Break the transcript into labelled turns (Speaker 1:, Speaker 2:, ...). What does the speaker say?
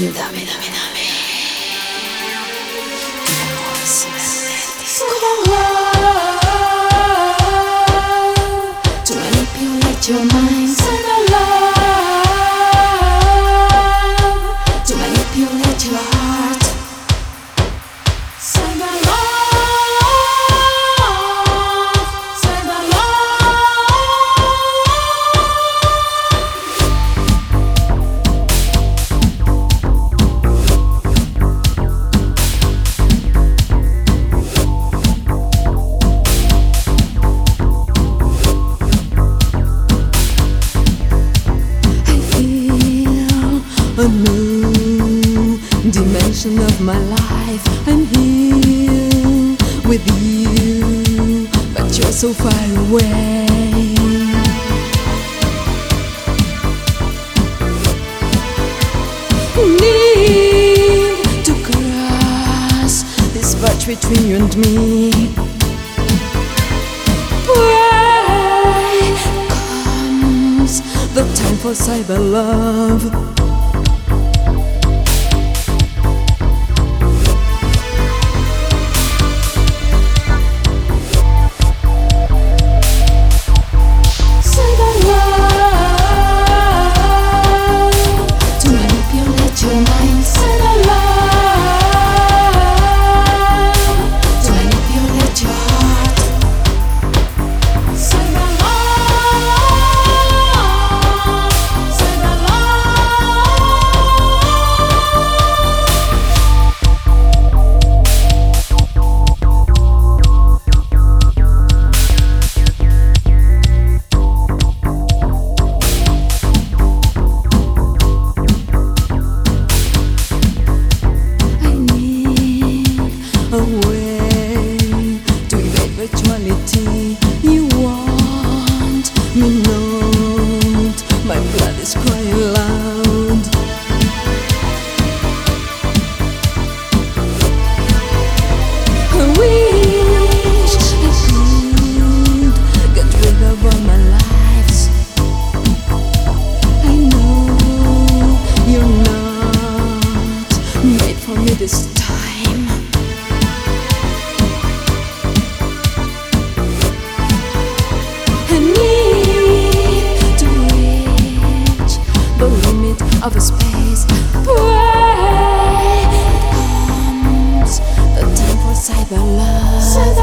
Speaker 1: Dame, dame, dame. To manipulate your mind. Send a love to manipulate your heart. Send a love, send a a new dimension of my life. I'm here with you, but you're so far away. Need to cross this verge between you and me. Pray comes the time for cyber love. A way to evade virtuality. You want me not, my blood is crying loud. I wish I could get rid of all my lives. I know you're not made for me this time. Of a space, pray it comes the time for cyber love.